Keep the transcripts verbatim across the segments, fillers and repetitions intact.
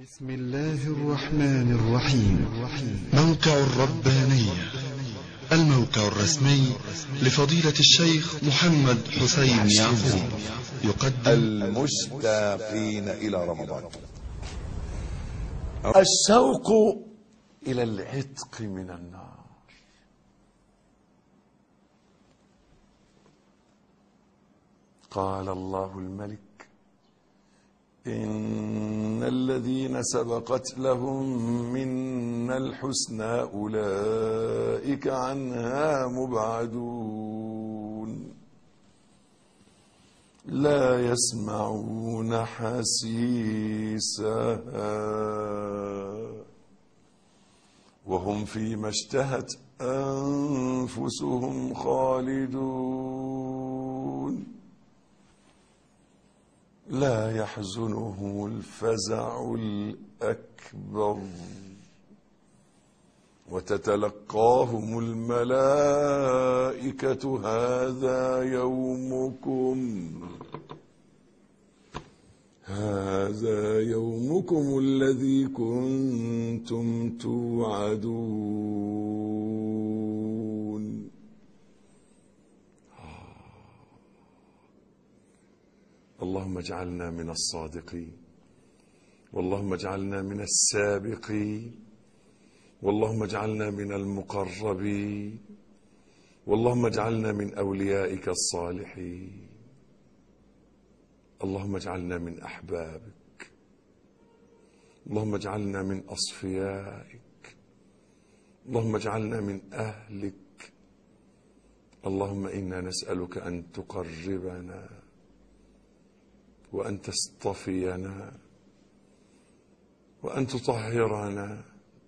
بسم الله الرحمن الرحيم. موقع الربانية، الموقع الرسمي لفضيلة الشيخ محمد حسين يعقوب، يقدم المشتاقين إلى رمضان. الشوق إلى العتق من النار. قال الله الملك: إن الذين سبقت لهم منا الحسنى أولئك عنها مبعدون، لا يسمعون حسيسها وهم فيما اشتهت أنفسهم خالدون، لا يحزنهم الفزع الأكبر وتتلقاهم الملائكة هذا يومكم هذا يومكم الذي كنتم توعدون. اللهم اجعلنا من الصادقين، واللهم اجعلنا من السابقين، واللهم اجعلنا من المقربين، واللهم اجعلنا من أوليائك الصالحين. اللهم اجعلنا من أحبابك، اللهم اجعلنا من أصفيائك، اللهم اجعلنا من أهلك. اللهم إنا نسألك أن تقربنا وأن تصطفينا وأن تطهرنا.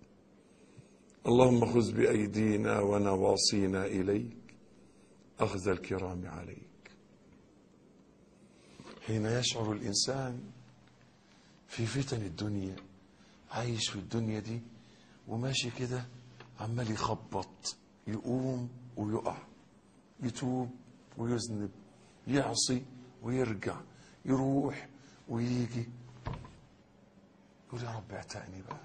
اللهم خذ بأيدينا ونواصينا إليك أخذ الكرام عليك. حين يشعر الإنسان في فتن الدنيا، عايش في الدنيا دي وماشي كده عمال يخبط، يقوم ويقع، يتوب ويذنب، يعصي ويرجع، يروح ويجي، يقول يا رب اعتقني بقى،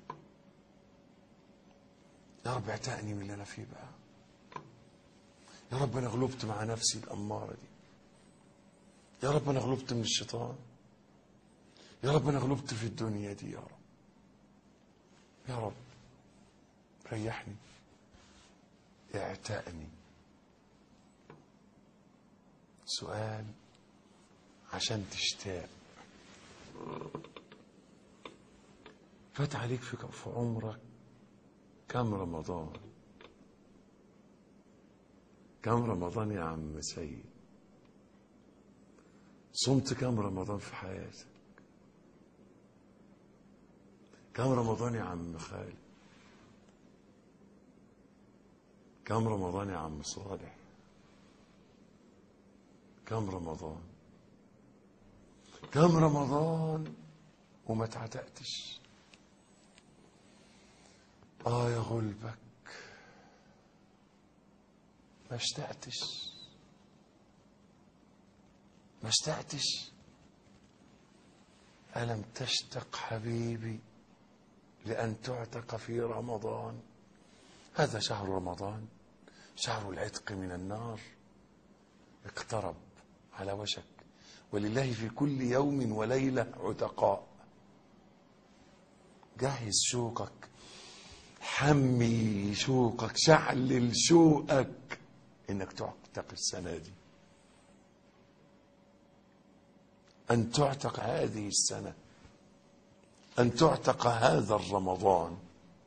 يا رب اعتقني من اللي انا فيه بقى، يا رب انا غلبت مع نفسي الاماره دي، يا رب انا غلبت من الشيطان، يا رب انا غلبت في الدنيا دي، يا رب يا رب ريحني، اعتقني. سؤال عشان تشتاق. فات عليك في عمرك كم رمضان؟ كم رمضان يا عم سيد؟ صمت كم رمضان في حياتك؟ كم رمضان يا عم خالد؟ كم رمضان يا عم صالح؟ كم رمضان؟ كم رمضان وما اتعتقتش؟ آه يا غلبك، ما اشتقتش ما اشتقتش. ألم تشتق حبيبي لأن تعتق في رمضان؟ هذا شهر رمضان، شهر العتق من النار، اقترب على وشك. ولله في كل يوم وليلة عتقاء. جهز شوقك، حمي شوقك، شعلل شوقك انك تعتق السنة دي، ان تعتق هذه السنة، ان تعتق هذا الرمضان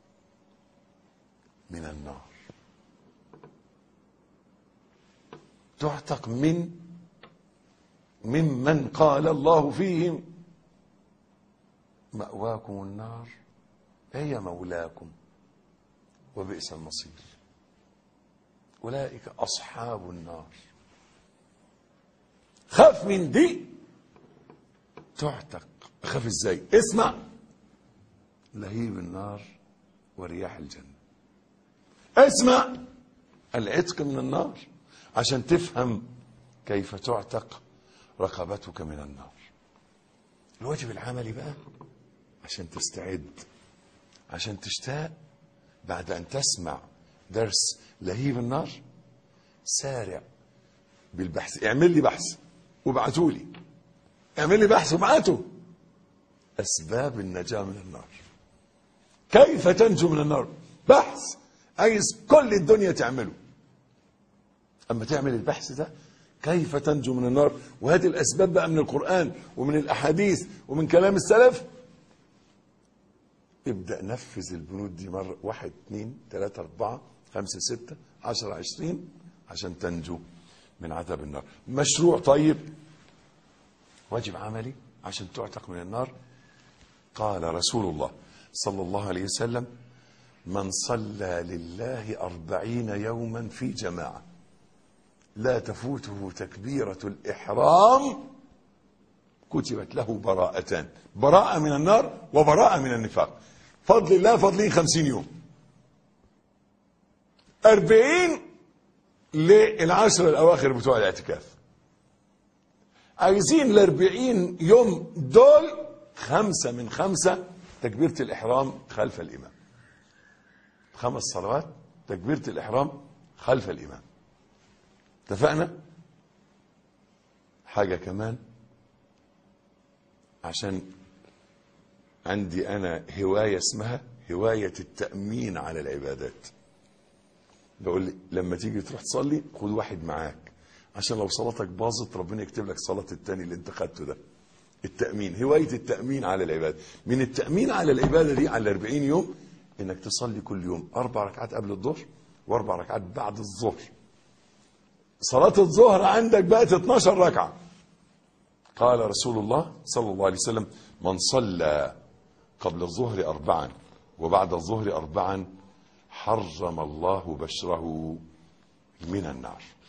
من النار، تعتق من ممن قال الله فيهم مأواكم النار هي مولاكم وبئس المصير. أولئك أصحاب النار. خاف من دي تعتق. خاف ازاي؟ اسمع، لهيب النار ورياح الجنة. اسمع العتق من النار عشان تفهم كيف تعتق رقبتك من النار. الواجب العملي بقى عشان تستعد، عشان تشتاق بعد أن تسمع درس لهيب النار. سارع بالبحث، اعمل لي بحث وابعتوا لي، اعمل لي بحث وابعته. أسباب النجاة من النار، كيف تنجو من النار، بحث عايز كل الدنيا تعمله. أما تعمل البحث ده كيف تنجو من النار، وهذه الأسباب بقى من القرآن ومن الأحاديث ومن كلام السلف. ابدأ نفذ البنود دي مرة، واحد اثنين ثلاثة أربعة خمسة ستة عشرة عشرين، عشان تنجو من عذاب النار. مشروع طيب، واجب عملي عشان تعتق من النار. قال رسول الله صلى الله عليه وسلم: من صلى لله أربعين يوما في جماعة لا تفوته تكبيرة الإحرام كتبت له براءتان، براءة من النار وبراءة من النفاق. فضل الله فضلين خمسين يوم، أربعين للعشر الأواخر بتوع الاعتكاف. عايزين الأربعين يوم دول خمسة من خمسة تكبيرة الإحرام خلف الإمام، خمس صلوات تكبيرة الإحرام خلف الإمام. اتفقنا؟ حاجة كمان، عشان عندي أنا هواية اسمها هواية التأمين على العبادات. بقول لي لما تيجي تروح تصلي خد واحد معاك، عشان لو صلاتك باظت ربنا يكتب لك صلاة التاني اللي انت خدته ده. التأمين، هواية التأمين على العبادة. من التأمين على العبادة دي على أربعين يوم انك تصلي كل يوم أربع ركعات قبل الظهر وأربع ركعات بعد الظهر. صلاة الظهر عندك بقت اثناشر ركعة. قال رسول الله صلى الله عليه وسلم: من صلى قبل الظهر أربعا وبعد الظهر أربعا حرم الله بشره من النار.